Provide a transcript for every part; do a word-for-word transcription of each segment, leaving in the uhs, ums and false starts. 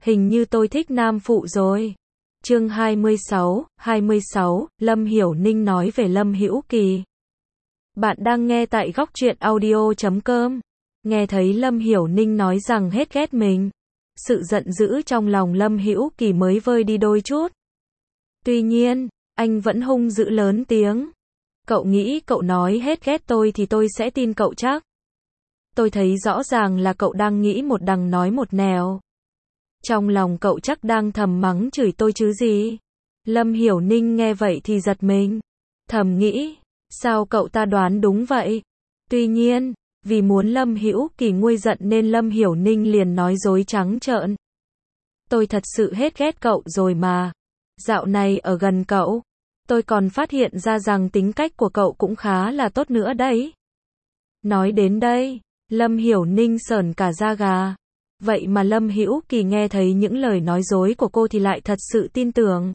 Hình như tôi thích nam phụ rồi. Chương hai mươi sáu, hai mươi sáu, Lâm Hiểu Ninh nói về Lâm Hữu Kỳ. Bạn đang nghe tại góc truyện audio chấm com. Nghe thấy Lâm Hiểu Ninh nói rằng hết ghét mình, sự giận dữ trong lòng Lâm Hữu Kỳ mới vơi đi đôi chút. Tuy nhiên, anh vẫn hung dữ lớn tiếng. Cậu nghĩ cậu nói hết ghét tôi thì tôi sẽ tin cậu chắc? Tôi thấy rõ ràng là cậu đang nghĩ một đằng nói một nẻo. Trong lòng cậu chắc đang thầm mắng chửi tôi chứ gì. Lâm Hiểu Ninh nghe vậy thì giật mình. Thầm nghĩ, sao cậu ta đoán đúng vậy? Tuy nhiên, vì muốn Lâm Hữu Kỳ nguôi giận nên Lâm Hiểu Ninh liền nói dối trắng trợn. Tôi thật sự hết ghét cậu rồi mà. Dạo này ở gần cậu, tôi còn phát hiện ra rằng tính cách của cậu cũng khá là tốt nữa đấy. Nói đến đây, Lâm Hiểu Ninh sởn cả da gà. Vậy mà Lâm Hữu Kỳ nghe thấy những lời nói dối của cô thì lại thật sự tin tưởng.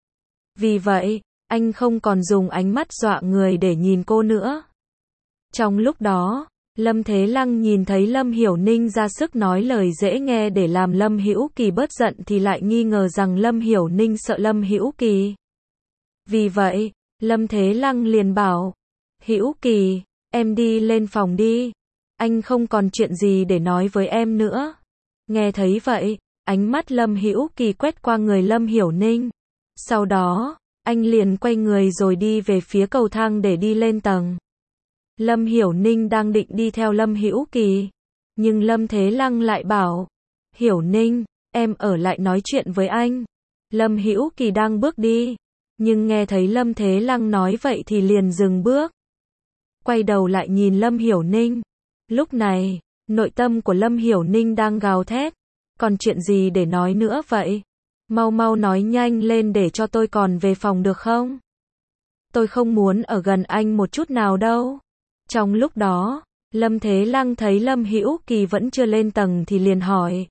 Vì vậy, anh không còn dùng ánh mắt dọa người để nhìn cô nữa. Trong lúc đó, Lâm Thế Lăng nhìn thấy Lâm Hiểu Ninh ra sức nói lời dễ nghe để làm Lâm Hữu Kỳ bớt giận thì lại nghi ngờ rằng Lâm Hiểu Ninh sợ Lâm Hữu Kỳ. Vì vậy, Lâm Thế Lăng liền bảo, Hữu Kỳ, em đi lên phòng đi. Anh không còn chuyện gì để nói với em nữa. Nghe thấy vậy, ánh mắt Lâm Hữu Kỳ quét qua người Lâm Hiểu Ninh. Sau đó, anh liền quay người rồi đi về phía cầu thang để đi lên tầng. Lâm Hiểu Ninh đang định đi theo Lâm Hữu Kỳ, nhưng Lâm Thế Lăng lại bảo, Hiểu Ninh, em ở lại nói chuyện với anh. Lâm Hữu Kỳ đang bước đi, nhưng nghe thấy Lâm Thế Lăng nói vậy thì liền dừng bước. Quay đầu lại nhìn Lâm Hiểu Ninh. Lúc này, nội tâm của Lâm Hiểu Ninh đang gào thét. Còn chuyện gì để nói nữa vậy? Mau mau nói nhanh lên để cho tôi còn về phòng được không? Tôi không muốn ở gần anh một chút nào đâu. Trong lúc đó, Lâm Thế Lăng thấy Lâm Hữu Kỳ vẫn chưa lên tầng thì liền hỏi.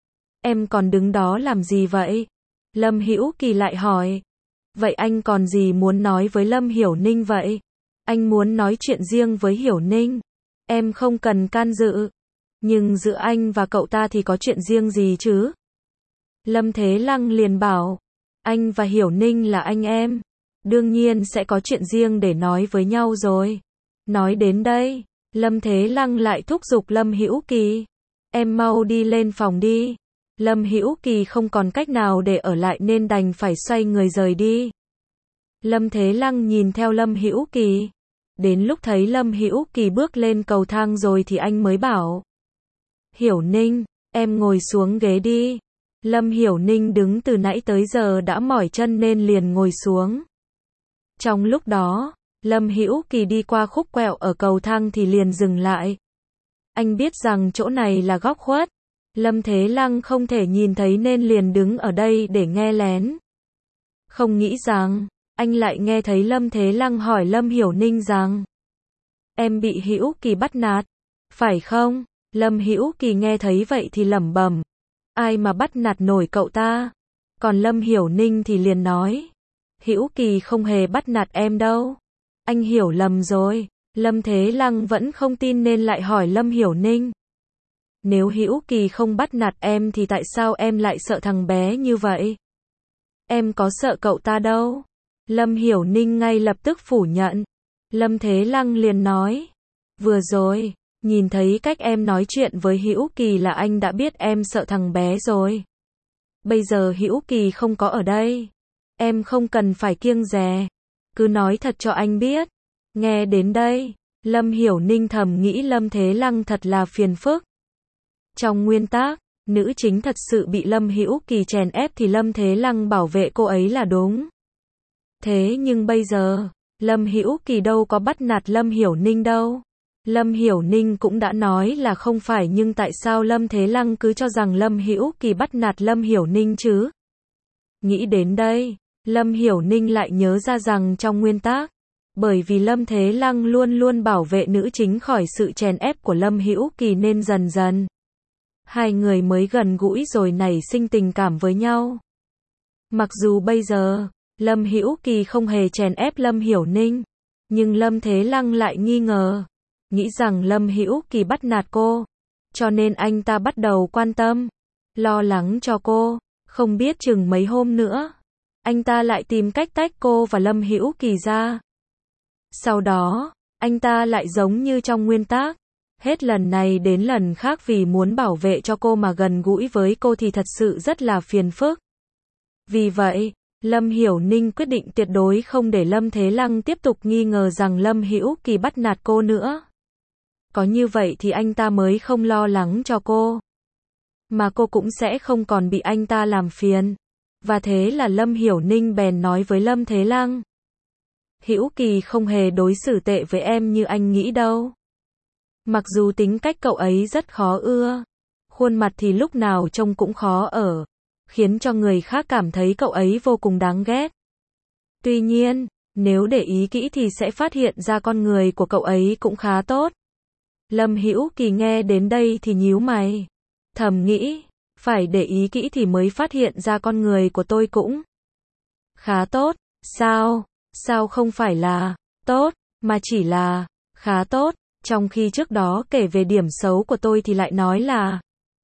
Em còn đứng đó làm gì vậy? Lâm Hữu Kỳ lại hỏi. Vậy anh còn gì muốn nói với Lâm Hiểu Ninh vậy? Anh muốn nói chuyện riêng với Hiểu Ninh. Em không cần can dự. Nhưng giữa anh và cậu ta thì có chuyện riêng gì chứ? Lâm Thế Lăng liền bảo. Anh và Hiểu Ninh là anh em. Đương nhiên sẽ có chuyện riêng để nói với nhau rồi. Nói đến đây, Lâm Thế Lăng lại thúc giục Lâm Hữu Kỳ. Em mau đi lên phòng đi. Lâm Hữu Kỳ không còn cách nào để ở lại nên đành phải xoay người rời đi. Lâm Thế Lăng nhìn theo Lâm Hữu Kỳ. Đến lúc thấy Lâm Hữu Kỳ bước lên cầu thang rồi thì anh mới bảo. Hiểu Ninh, em ngồi xuống ghế đi. Lâm Hiểu Ninh đứng từ nãy tới giờ đã mỏi chân nên liền ngồi xuống. Trong lúc đó, Lâm Hữu Kỳ đi qua khúc quẹo ở cầu thang thì liền dừng lại. Anh biết rằng chỗ này là góc khuất. Lâm Thế Lăng không thể nhìn thấy nên liền đứng ở đây để nghe lén. Không nghĩ rằng, anh lại nghe thấy Lâm Thế Lăng hỏi Lâm Hiểu Ninh rằng. Em bị Hữu Kỳ bắt nạt, phải không? Lâm Hữu Kỳ nghe thấy vậy thì lẩm bẩm. Ai mà bắt nạt nổi cậu ta? Còn Lâm Hiểu Ninh thì liền nói. Hữu Kỳ không hề bắt nạt em đâu. Anh hiểu lầm rồi. Lâm Thế Lăng vẫn không tin nên lại hỏi Lâm Hiểu Ninh. Nếu Hữu Kỳ không bắt nạt em thì tại sao em lại sợ thằng bé như vậy? Em có sợ cậu ta đâu. Lâm Hiểu Ninh ngay lập tức phủ nhận. Lâm Thế Lăng liền nói. Vừa rồi, nhìn thấy cách em nói chuyện với Hữu Kỳ là anh đã biết em sợ thằng bé rồi. Bây giờ Hữu Kỳ không có ở đây. Em không cần phải kiêng dè. Cứ nói thật cho anh biết. Nghe đến đây, Lâm Hiểu Ninh thầm nghĩ Lâm Thế Lăng thật là phiền phức. Trong nguyên tắc, nữ chính thật sự bị Lâm Hữu Kỳ chèn ép thì Lâm Thế Lăng bảo vệ cô ấy là đúng. Thế nhưng bây giờ, Lâm Hữu Kỳ đâu có bắt nạt Lâm Hiểu Ninh đâu. Lâm Hiểu Ninh cũng đã nói là không phải nhưng tại sao Lâm Thế Lăng cứ cho rằng Lâm Hữu Kỳ bắt nạt Lâm Hiểu Ninh chứ? Nghĩ đến đây, Lâm Hiểu Ninh lại nhớ ra rằng trong nguyên tắc, bởi vì Lâm Thế Lăng luôn luôn bảo vệ nữ chính khỏi sự chèn ép của Lâm Hữu Kỳ nên dần dần hai người mới gần gũi rồi nảy sinh tình cảm với nhau. Mặc dù bây giờ, Lâm Hữu Kỳ không hề chèn ép Lâm Hiểu Ninh, nhưng Lâm Thế Lăng lại nghi ngờ, nghĩ rằng Lâm Hữu Kỳ bắt nạt cô, cho nên anh ta bắt đầu quan tâm. lo lắng cho cô, không biết chừng mấy hôm nữa, anh ta lại tìm cách tách cô và Lâm Hữu Kỳ ra. Sau đó, anh ta lại giống như trong nguyên tác, hết lần này đến lần khác vì muốn bảo vệ cho cô mà gần gũi với cô thì thật sự rất là phiền phức. Vì vậy, Lâm Hiểu Ninh quyết định tuyệt đối không để Lâm Thế Lăng tiếp tục nghi ngờ rằng Lâm Hữu Kỳ bắt nạt cô nữa. Có như vậy thì anh ta mới không lo lắng cho cô, mà cô cũng sẽ không còn bị anh ta làm phiền. Và thế là Lâm Hiểu Ninh bèn nói với Lâm Thế Lăng: Hữu Kỳ không hề đối xử tệ với em như anh nghĩ đâu. Mặc dù tính cách cậu ấy rất khó ưa, khuôn mặt thì lúc nào trông cũng khó ở, khiến cho người khác cảm thấy cậu ấy vô cùng đáng ghét. Tuy nhiên, nếu để ý kỹ thì sẽ phát hiện ra con người của cậu ấy cũng khá tốt. Lâm Hữu Kỳ nghe đến đây thì nhíu mày, thầm nghĩ, phải để ý kỹ thì mới phát hiện ra con người của tôi cũng khá tốt, sao? Sao không phải là tốt, mà chỉ là khá tốt, trong khi trước đó kể về điểm xấu của tôi thì lại nói là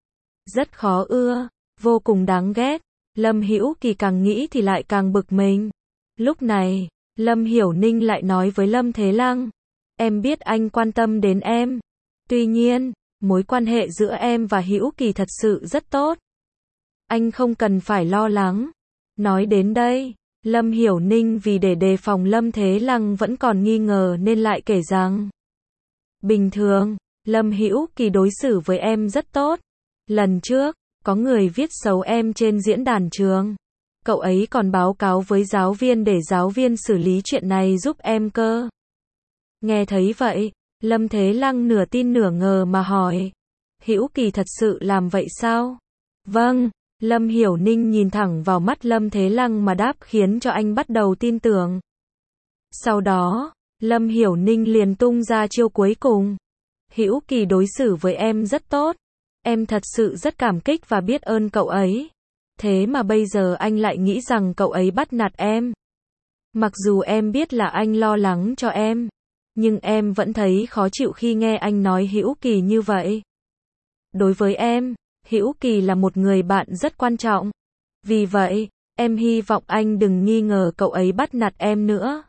rất khó ưa, vô cùng đáng ghét. Lâm Hữu Kỳ càng nghĩ thì lại càng bực mình. Lúc này, Lâm Hiểu Ninh lại nói với Lâm Thế Lăng: Em biết anh quan tâm đến em. Tuy nhiên, mối quan hệ giữa em và Hữu Kỳ thật sự rất tốt. Anh không cần phải lo lắng. Nói đến đây, Lâm Hiểu Ninh vì để đề phòng Lâm Thế Lăng vẫn còn nghi ngờ nên lại kể rằng: Bình thường, Lâm Hữu Kỳ đối xử với em rất tốt. Lần trước, có người viết xấu em trên diễn đàn trường. Cậu ấy còn báo cáo với giáo viên để giáo viên xử lý chuyện này giúp em cơ. Nghe thấy vậy, Lâm Thế Lăng nửa tin nửa ngờ mà hỏi: Hữu Kỳ thật sự làm vậy sao? Vâng, Lâm Hiểu Ninh nhìn thẳng vào mắt Lâm Thế Lăng mà đáp khiến cho anh bắt đầu tin tưởng. Sau đó, Lâm Hiểu Ninh liền tung ra chiêu cuối cùng. Hữu Kỳ đối xử với em rất tốt. Em thật sự rất cảm kích và biết ơn cậu ấy. Thế mà bây giờ anh lại nghĩ rằng cậu ấy bắt nạt em. Mặc dù em biết là anh lo lắng cho em, nhưng em vẫn thấy khó chịu khi nghe anh nói Hữu Kỳ như vậy. Đối với em, Hữu Kỳ là một người bạn rất quan trọng. Vì vậy, em hy vọng anh đừng nghi ngờ cậu ấy bắt nạt em nữa.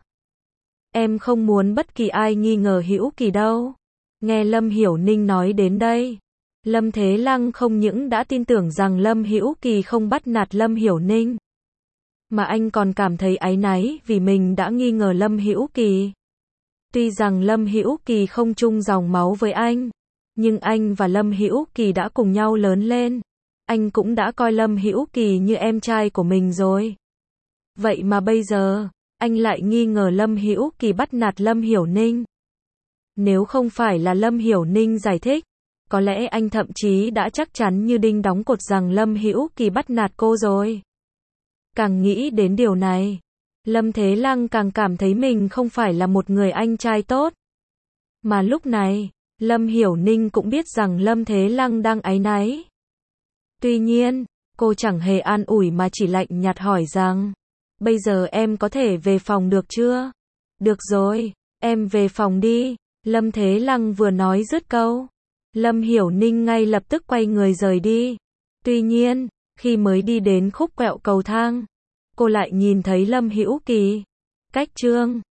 Em không muốn bất kỳ ai nghi ngờ Hữu Kỳ đâu. Nghe Lâm Hiểu Ninh nói đến đây, Lâm Thế Lăng không những đã tin tưởng rằng Lâm Hữu Kỳ không bắt nạt Lâm Hiểu Ninh, mà anh còn cảm thấy áy náy vì mình đã nghi ngờ Lâm Hữu Kỳ. Tuy rằng Lâm Hữu Kỳ không chung dòng máu với anh, nhưng anh và Lâm Hữu Kỳ đã cùng nhau lớn lên. Anh cũng đã coi Lâm Hữu Kỳ như em trai của mình rồi. Vậy mà bây giờ, anh lại nghi ngờ Lâm Hữu Kỳ bắt nạt Lâm Hiểu Ninh. Nếu không phải là Lâm Hiểu Ninh giải thích, có lẽ anh thậm chí đã chắc chắn như đinh đóng cột rằng Lâm Hữu Kỳ bắt nạt cô rồi. Càng nghĩ đến điều này, Lâm Thế Lăng càng cảm thấy mình không phải là một người anh trai tốt. Mà lúc này, Lâm Hiểu Ninh cũng biết rằng Lâm Thế Lăng đang áy náy. Tuy nhiên, cô chẳng hề an ủi mà chỉ lạnh nhạt hỏi rằng: Bây giờ em có thể về phòng được chưa? Được rồi, em về phòng đi. Lâm Thế Lăng vừa nói dứt câu, Lâm Hiểu Ninh ngay lập tức quay người rời đi. Tuy nhiên, khi mới đi đến khúc quẹo cầu thang, cô lại nhìn thấy Lâm Hữu Kỳ. Cách chương